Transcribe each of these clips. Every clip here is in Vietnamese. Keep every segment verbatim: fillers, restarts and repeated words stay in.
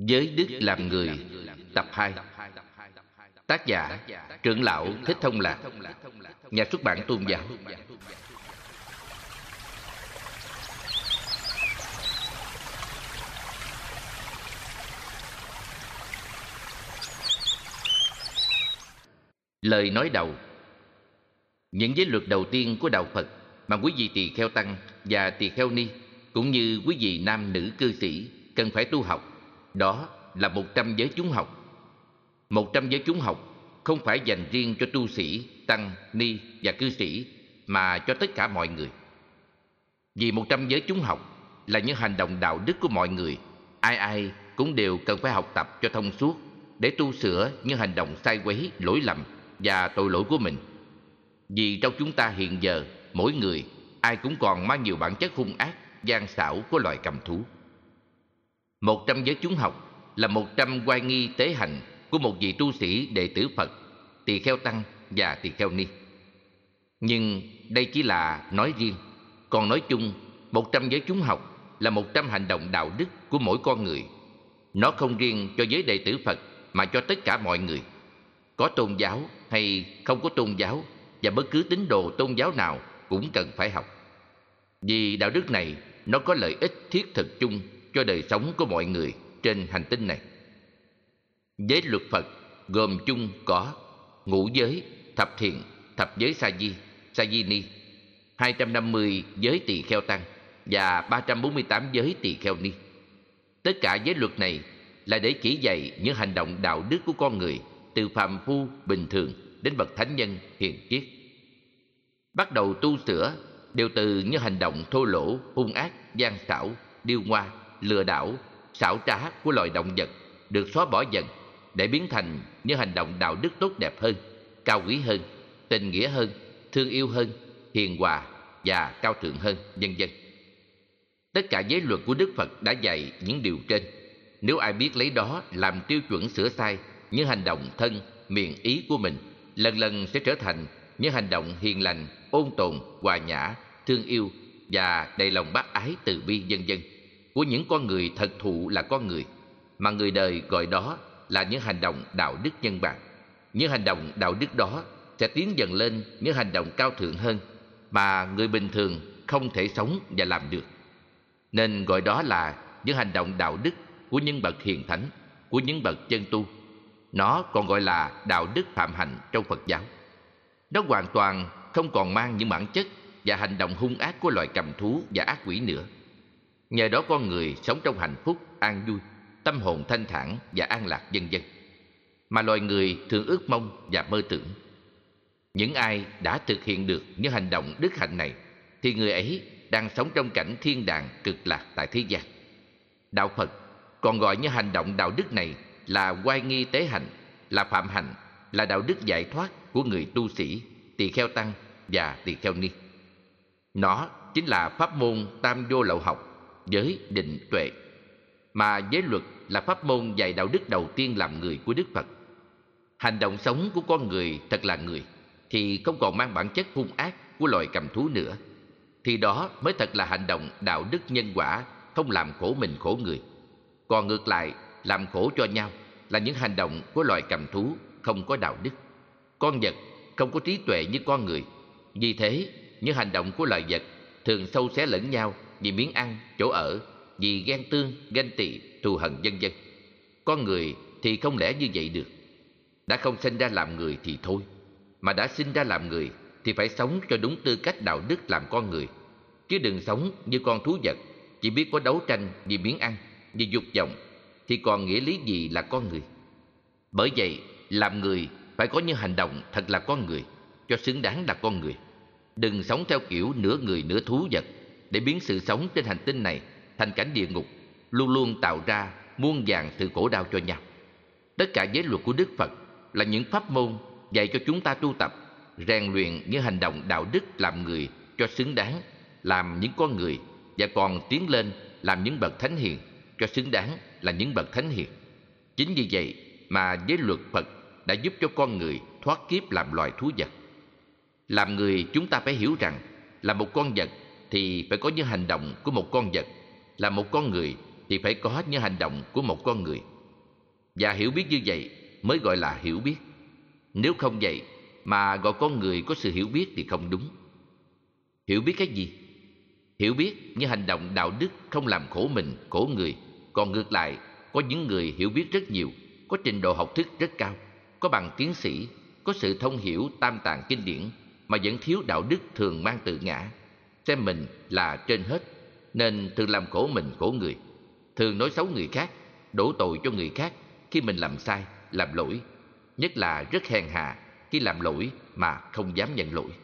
Giới đức làm người, tập hai. Tác giả Trưởng lão Thích Thông Lạc, nhà xuất bản Tôn giáo. Lời nói đầu. Những giới luật đầu tiên của đạo Phật mà quý vị tỳ kheo tăng và tỳ kheo ni, cũng như quý vị nam nữ cư sĩ cần phải tu học, đó là một trăm giới chúng học. Một trăm giới chúng học không phải dành riêng cho tu sĩ, tăng, ni và cư sĩ, mà cho tất cả mọi người. Vì một trăm giới chúng học là những hành động đạo đức của mọi người, ai ai cũng đều cần phải học tập cho thông suốt để tu sửa những hành động sai quấy, lỗi lầm và tội lỗi của mình. Vì trong chúng ta hiện giờ, mỗi người ai cũng còn mang nhiều bản chất hung ác, gian xảo của loài cầm thú. Một trăm giới chúng học là một trăm oai nghi tế hạnh của một vị tu sĩ đệ tử Phật, tỳ kheo tăng và tỳ kheo ni. Nhưng đây chỉ là nói riêng, còn nói chung, một trăm giới chúng học là một trăm hành động đạo đức của mỗi con người. Nó không riêng cho giới đệ tử Phật mà cho tất cả mọi người, có tôn giáo hay không có tôn giáo, và bất cứ tín đồ tôn giáo nào cũng cần phải học. Vì đạo đức này nó có lợi ích thiết thực chung cho đời sống của mọi người trên hành tinh này. Giới luật Phật gồm chung có ngũ giới, thập thiện, thập giới sa di, sa di ni, hai trăm năm mươi giới tỳ kheo tăng và ba trăm bốn mươi tám giới tỳ kheo ni. Tất cả giới luật này là để chỉ dạy những hành động đạo đức của con người, từ phàm phu bình thường đến bậc thánh nhân hiền triết. Bắt đầu tu sửa đều từ những hành động thô lỗ, hung ác, gian xảo, điêu ngoa, lừa đảo, xảo trá của loài động vật được xóa bỏ dần, để biến thành những hành động đạo đức tốt đẹp hơn, cao quý hơn, tình nghĩa hơn, thương yêu hơn, hiền hòa và cao thượng hơn, vân vân. Tất cả giới luật của Đức Phật đã dạy những điều trên. Nếu ai biết lấy đó làm tiêu chuẩn sửa sai những hành động thân, miệng, ý của mình, lần lần sẽ trở thành những hành động hiền lành, ôn tồn, hòa nhã, thương yêu và đầy lòng bác ái từ bi, vân vân của những con người thật thụ là con người, mà người đời gọi đó là những hành động đạo đức nhân bản. Những hành động đạo đức đó sẽ tiến dần lên những hành động cao thượng hơn mà người bình thường không thể sống và làm được, nên gọi đó là những hành động đạo đức của những bậc hiền thánh, của những bậc chân tu. Nó còn gọi là đạo đức phạm hạnh trong Phật giáo. Nó hoàn toàn không còn mang những bản chất và hành động hung ác của loài cầm thú và ác quỷ nữa. Nhờ đó con người sống trong hạnh phúc, an vui, tâm hồn thanh thản và an lạc, vân vân, mà loài người thường ước mong và mơ tưởng. Những ai đã thực hiện được những hành động đức hạnh này thì người ấy đang sống trong cảnh thiên đàng cực lạc tại thế gian. Đạo Phật còn gọi những hành động đạo đức này là oai nghi tế hạnh, là phạm hạnh, là đạo đức giải thoát của người tu sĩ, tỳ kheo tăng và tỳ kheo ni. Nó chính là pháp môn tam vô lậu học, giới, định, tuệ, mà giới luật là pháp môn dạy đạo đức đầu tiên làm người của Đức Phật. Hành động sống của con người thật là người thì không còn mang bản chất hung ác của loài cầm thú nữa, thì đó mới thật là hành động đạo đức nhân quả, không làm khổ mình khổ người. Còn ngược lại, làm khổ cho nhau là những hành động của loài cầm thú không có đạo đức. Con vật không có trí tuệ như con người, vì thế những hành động của loài vật thường sâu xé lẫn nhau vì miếng ăn, chỗ ở, vì ghen tương, ganh tị, thù hận, vân vân. Con người thì không lẽ như vậy được. Đã không sinh ra làm người thì thôi, mà đã sinh ra làm người thì phải sống cho đúng tư cách đạo đức làm con người, chứ đừng sống như con thú vật, chỉ biết có đấu tranh vì miếng ăn, vì dục vọng, thì còn nghĩa lý gì là con người. Bởi vậy, làm người phải có những hành động thật là con người, cho xứng đáng là con người. Đừng sống theo kiểu nửa người nửa thú vật, để biến sự sống trên hành tinh này thành cảnh địa ngục, luôn luôn tạo ra muôn vàn sự khổ đau cho nhau. Tất cả giới luật của Đức Phật là những pháp môn dạy cho chúng ta tu tập, rèn luyện những hành động đạo đức làm người cho xứng đáng làm những con người, và còn tiến lên làm những bậc thánh hiền cho xứng đáng là những bậc thánh hiền. Chính vì vậy mà giới luật Phật đã giúp cho con người thoát kiếp làm loài thú vật. Làm người, chúng ta phải hiểu rằng là một con vật thì phải có những hành động của một con vật, là một con người thì phải có những hành động của một con người. Và hiểu biết như vậy mới gọi là hiểu biết. Nếu không vậy mà gọi con người có sự hiểu biết thì không đúng. Hiểu biết cái gì? Hiểu biết như hành động đạo đức không làm khổ mình, khổ người. Còn ngược lại, có những người hiểu biết rất nhiều, có trình độ học thức rất cao, có bằng tiến sĩ, có sự thông hiểu tam tạng kinh điển, mà vẫn thiếu đạo đức, thường mang tự ngã, xem mình là trên hết, nên thường làm khổ mình, khổ người, thường nói xấu người khác, đổ tội cho người khác khi mình làm sai, làm lỗi, nhất là rất hèn hạ khi làm lỗi mà không dám nhận lỗi.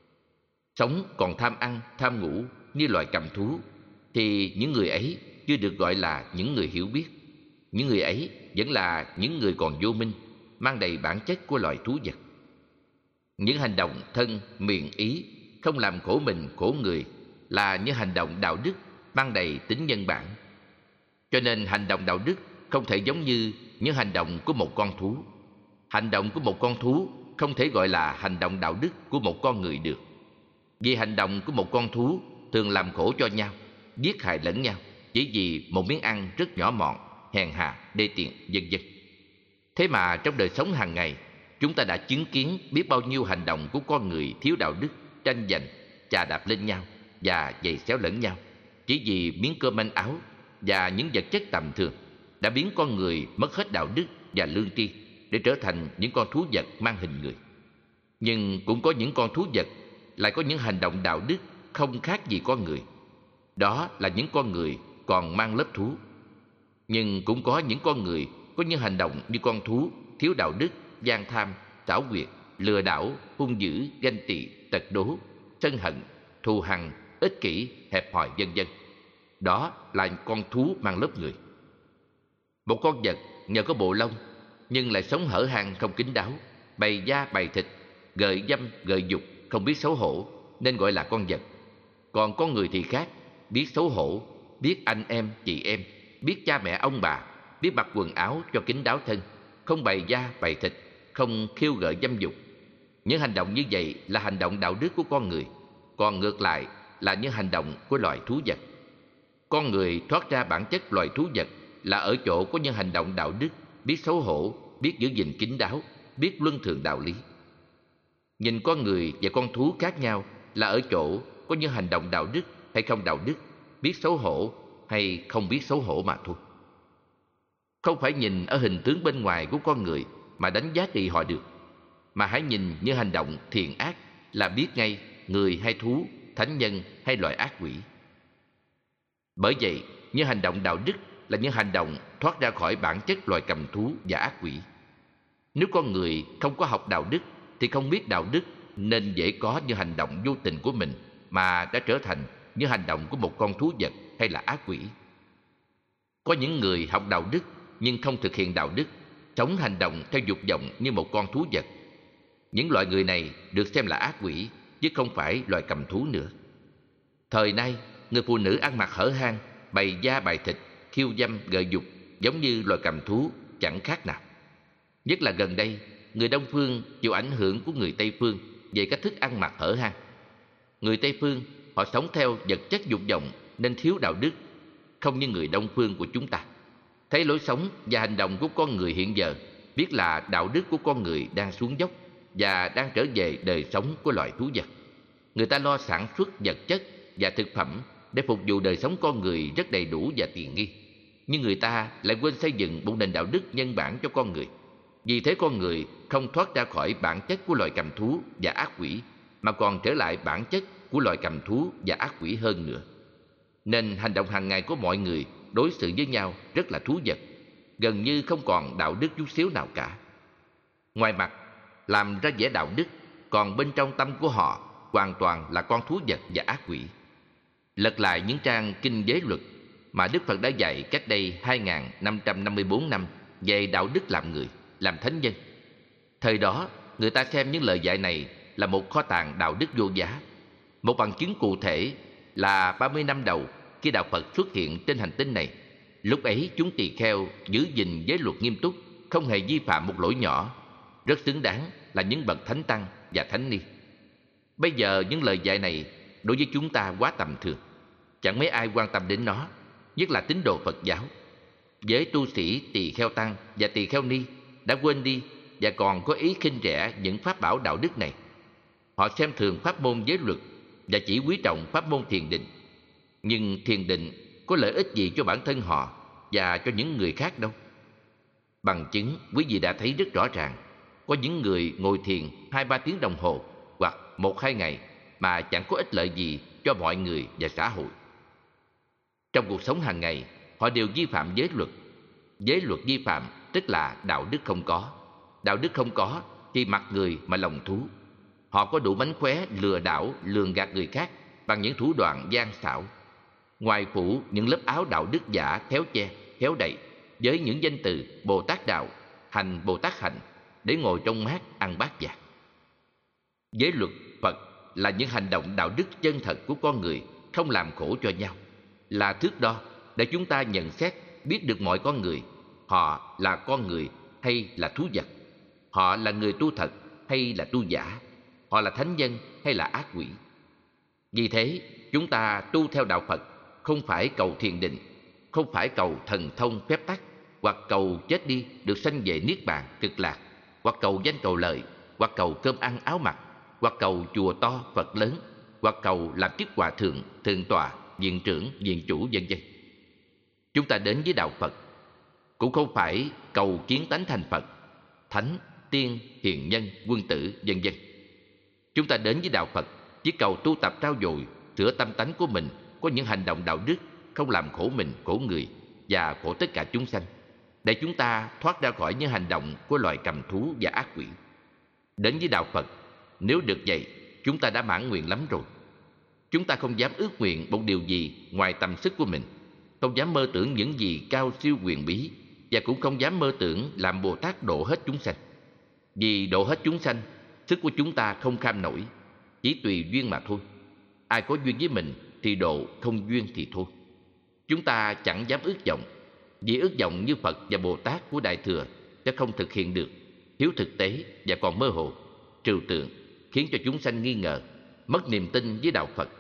Sống còn tham ăn, tham ngủ như loài cầm thú, thì những người ấy chưa được gọi là những người hiểu biết. Những người ấy vẫn là những người còn vô minh, mang đầy bản chất của loài thú vật. Những hành động thân, miệng, ý không làm khổ mình, khổ người là những hành động đạo đức mang đầy tính nhân bản. Cho nên hành động đạo đức không thể giống như những hành động của một con thú. Hành động của một con thú không thể gọi là hành động đạo đức của một con người được. Vì hành động của một con thú thường làm khổ cho nhau, giết hại lẫn nhau, chỉ vì một miếng ăn rất nhỏ mọn, hèn hạ, đê tiện, vân vân. Thế mà trong đời sống hàng ngày, chúng ta đã chứng kiến biết bao nhiêu hành động của con người thiếu đạo đức, tranh giành, chà đạp lên nhau và giày xéo lẫn nhau, chỉ vì miếng cơm manh áo và những vật chất tầm thường, đã biến con người mất hết đạo đức và lương tri để trở thành những con thú vật mang hình người. Nhưng cũng có những con thú vật lại có những hành động đạo đức không khác gì con người. Đó là những con người còn mang lớp thú. Nhưng cũng có những con người có những hành động như con thú, thiếu đạo đức, gian tham, xảo quyệt, lừa đảo, hung dữ, ganh tị, tật đố, sân hận, thù hằn, ích kỷ, hẹp hòi, vân vân. Đó là con thú mang lớp người. Một con vật nhờ có bộ lông nhưng lại sống hở hang, không kín đáo, bày da bày thịt, gợi dâm gợi dục, không biết xấu hổ, nên gọi là con vật. Còn con người thì khác, biết xấu hổ, biết anh em chị em, biết cha mẹ ông bà, biết mặc quần áo cho kín đáo thân, không bày da bày thịt, không khiêu gợi dâm dục. Những hành động như vậy là hành động đạo đức của con người. Còn ngược lại là những hành động của loài thú vật. Con người thoát ra bản chất loài thú vật là ở chỗ có những hành động đạo đức, biết xấu hổ, biết giữ gìn kín đáo, biết luân thường đạo lý. Nhìn con người và con thú khác nhau là ở chỗ có những hành động đạo đức hay không đạo đức, biết xấu hổ hay không biết xấu hổ mà thôi. Không phải nhìn ở hình tướng bên ngoài của con người mà đánh giá trị họ được, mà hãy nhìn như hành động thiện ác là biết ngay người hay thú, thánh nhân hay loại ác quỷ. Bởi vậy, những hành động đạo đức là những hành động thoát ra khỏi bản chất loài cầm thú và ác quỷ. Nếu con người không có học đạo đức thì không biết đạo đức, nên dễ có những hành động vô tình của mình mà đã trở thành những hành động của một con thú vật hay là ác quỷ. Có những người học đạo đức nhưng không thực hiện đạo đức, sống hành động theo dục vọng như một con thú vật. Những loại người này được xem là ác quỷ, chứ không phải loài cầm thú nữa. Thời nay, người phụ nữ ăn mặc hở hang, bày da bày thịt, khiêu dâm gợi dục, giống như loài cầm thú chẳng khác nào. Nhất là gần đây, người Đông phương chịu ảnh hưởng của người Tây phương về cách thức ăn mặc hở hang. Người Tây phương họ sống theo vật chất dục vọng nên thiếu đạo đức, không như người Đông phương của chúng ta. Thấy lối sống và hành động của con người hiện giờ, biết là đạo đức của con người đang xuống dốc và đang trở về đời sống của loài thú vật. Người ta lo sản xuất vật chất và thực phẩm để phục vụ đời sống con người rất đầy đủ và tiện nghi, nhưng người ta lại quên xây dựng một nền đạo đức nhân bản cho con người. Vì thế con người không thoát ra khỏi bản chất của loài cầm thú và ác quỷ, mà còn trở lại bản chất của loài cầm thú và ác quỷ hơn nữa. Nên hành động hàng ngày của mọi người đối xử với nhau rất là thú vật, gần như không còn đạo đức chút xíu nào cả. Ngoài mặt làm ra vẻ đạo đức, còn bên trong tâm của họ hoàn toàn là con thú vật và ác quỷ. Lật lại những trang kinh giới luật mà Đức Phật đã dạy cách đây hai nghìn năm trăm năm mươi tư năm về đạo đức làm người, làm thánh nhân. Thời đó, người ta xem những lời dạy này là một kho tàng đạo đức vô giá. Một bằng chứng cụ thể là ba mươi năm đầu khi đạo Phật xuất hiện trên hành tinh này, lúc ấy chúng tỳ kheo giữ gìn giới luật nghiêm túc, không hề vi phạm một lỗi nhỏ, rất xứng đáng là những bậc thánh tăng và thánh ni. Bây giờ những lời dạy này đối với chúng ta quá tầm thường, chẳng mấy ai quan tâm đến nó, nhất là tín đồ Phật giáo. Giới tu sĩ Tỳ Kheo Tăng và Tỳ Kheo Ni đã quên đi và còn có ý khinh rẻ những pháp bảo đạo đức này. Họ xem thường pháp môn giới luật và chỉ quý trọng pháp môn thiền định. Nhưng thiền định có lợi ích gì cho bản thân họ và cho những người khác đâu? Bằng chứng quý vị đã thấy rất rõ ràng, có những người ngồi thiền hai ba tiếng đồng hồ hoặc một hai ngày mà chẳng có ích lợi gì cho mọi người và xã hội. Trong cuộc sống hàng ngày, họ đều vi phạm giới luật. Giới luật vi phạm tức là đạo đức không có. Đạo đức không có thì mặt người mà lòng thú. Họ có đủ mánh khóe lừa đảo, lường gạt người khác bằng những thủ đoạn gian xảo. Ngoài phủ những lớp áo đạo đức giả khéo che, khéo đậy với những danh từ Bồ Tát đạo, hành Bồ Tát hạnh để ngồi trong mát ăn bát vàng. Giới luật Phật là những hành động đạo đức chân thật của con người, không làm khổ cho nhau, là thước đo để chúng ta nhận xét biết được mọi con người, họ là con người hay là thú vật, họ là người tu thật hay là tu giả, họ là thánh nhân hay là ác quỷ. Vì thế, chúng ta tu theo đạo Phật không phải cầu thiền định, không phải cầu thần thông phép tắc, hoặc cầu chết đi được sanh về niết bàn cực lạc, hoặc cầu danh cầu lợi, hoặc cầu cơm ăn áo mặc, hoặc cầu chùa to Phật lớn, hoặc cầu làm chức hòa thượng, thượng tọa, viện trưởng, viện chủ, vân vân. Chúng ta đến với đạo Phật cũng không phải cầu kiến tánh thành Phật, thánh, tiên, hiền nhân, quân tử, vân vân. Chúng ta đến với đạo Phật chỉ cầu tu tập trau dồi, sửa tâm tánh của mình có những hành động đạo đức, không làm khổ mình, khổ người và khổ tất cả chúng sanh, để chúng ta thoát ra khỏi những hành động của loài cầm thú và ác quỷ. Đến với đạo Phật, nếu được vậy, chúng ta đã mãn nguyện lắm rồi. Chúng ta không dám ước nguyện một điều gì ngoài tầm sức của mình, không dám mơ tưởng những gì cao siêu quyền bí, và cũng không dám mơ tưởng làm Bồ Tát độ hết chúng sanh. Vì độ hết chúng sanh, sức của chúng ta không kham nổi, chỉ tùy duyên mà thôi. Ai có duyên với mình thì độ, không duyên thì thôi. Chúng ta chẳng dám ước vọng, vì ước vọng như Phật và Bồ Tát của Đại Thừa sẽ không thực hiện được, thiếu thực tế và còn mơ hồ, trừu tượng, khiến cho chúng sanh nghi ngờ, mất niềm tin với đạo Phật.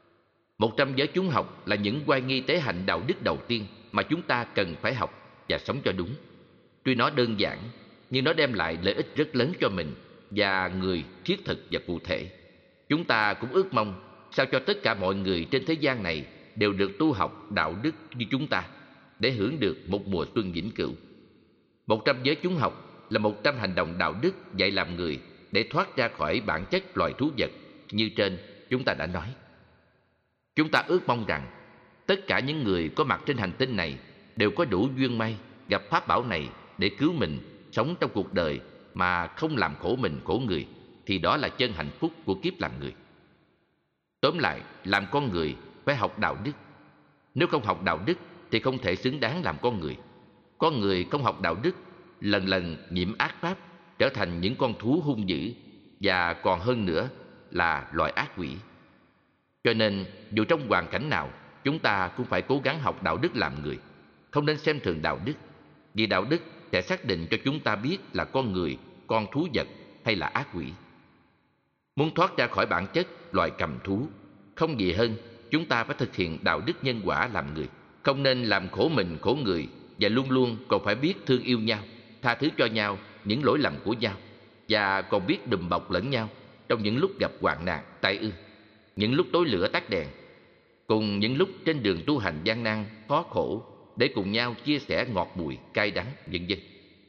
Một trăm giới chúng học là những oai nghi tế hạnh đạo đức đầu tiên mà chúng ta cần phải học và sống cho đúng. Tuy nó đơn giản, nhưng nó đem lại lợi ích rất lớn cho mình và người thiết thực và cụ thể. Chúng ta cũng ước mong sao cho tất cả mọi người trên thế gian này đều được tu học đạo đức như chúng ta, để hưởng được một mùa xuân vĩnh cửu. Một trăm giới chúng học là một trăm hành động đạo đức dạy làm người để thoát ra khỏi bản chất loài thú vật như trên chúng ta đã nói. Chúng ta ước mong rằng tất cả những người có mặt trên hành tinh này đều có đủ duyên may gặp pháp bảo này để cứu mình sống trong cuộc đời mà không làm khổ mình, khổ người, thì đó là chân hạnh phúc của kiếp làm người. Tóm lại, làm con người phải học đạo đức. Nếu không học đạo đức thì không thể xứng đáng làm con người. Con người không học đạo đức, lần lần nhiễm ác pháp, trở thành những con thú hung dữ, và còn hơn nữa là loài ác quỷ. Cho nên, dù trong hoàn cảnh nào, chúng ta cũng phải cố gắng học đạo đức làm người, không nên xem thường đạo đức, vì đạo đức sẽ xác định cho chúng ta biết là con người, con thú vật hay là ác quỷ. Muốn thoát ra khỏi bản chất loài cầm thú, không gì hơn chúng ta phải thực hiện đạo đức nhân quả làm người, không nên làm khổ mình, khổ người, và luôn luôn còn phải biết thương yêu nhau, tha thứ cho nhau những lỗi lầm của nhau, và còn biết đùm bọc lẫn nhau trong những lúc gặp hoạn nạn, tai ương, những lúc tối lửa tắt đèn, cùng những lúc trên đường tu hành gian nan, khó khổ, để cùng nhau chia sẻ ngọt bùi, cay đắng, vân vân.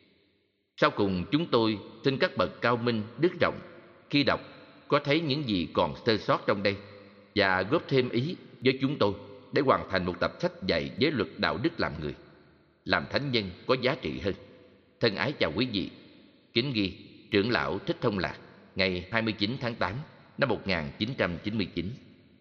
Sau cùng, chúng tôi xin các bậc cao minh, đức rộng, khi đọc có thấy những gì còn sơ sót trong đây, và góp thêm ý với chúng tôi để hoàn thành một tập sách dạy giới luật đạo đức làm người, làm thánh nhân có giá trị hơn. Thân ái chào quý vị. Kính ghi trưởng lão Thích Thông Lạc, ngày hai mươi chín tháng tám năm một nghìn chín trăm chín mươi chín.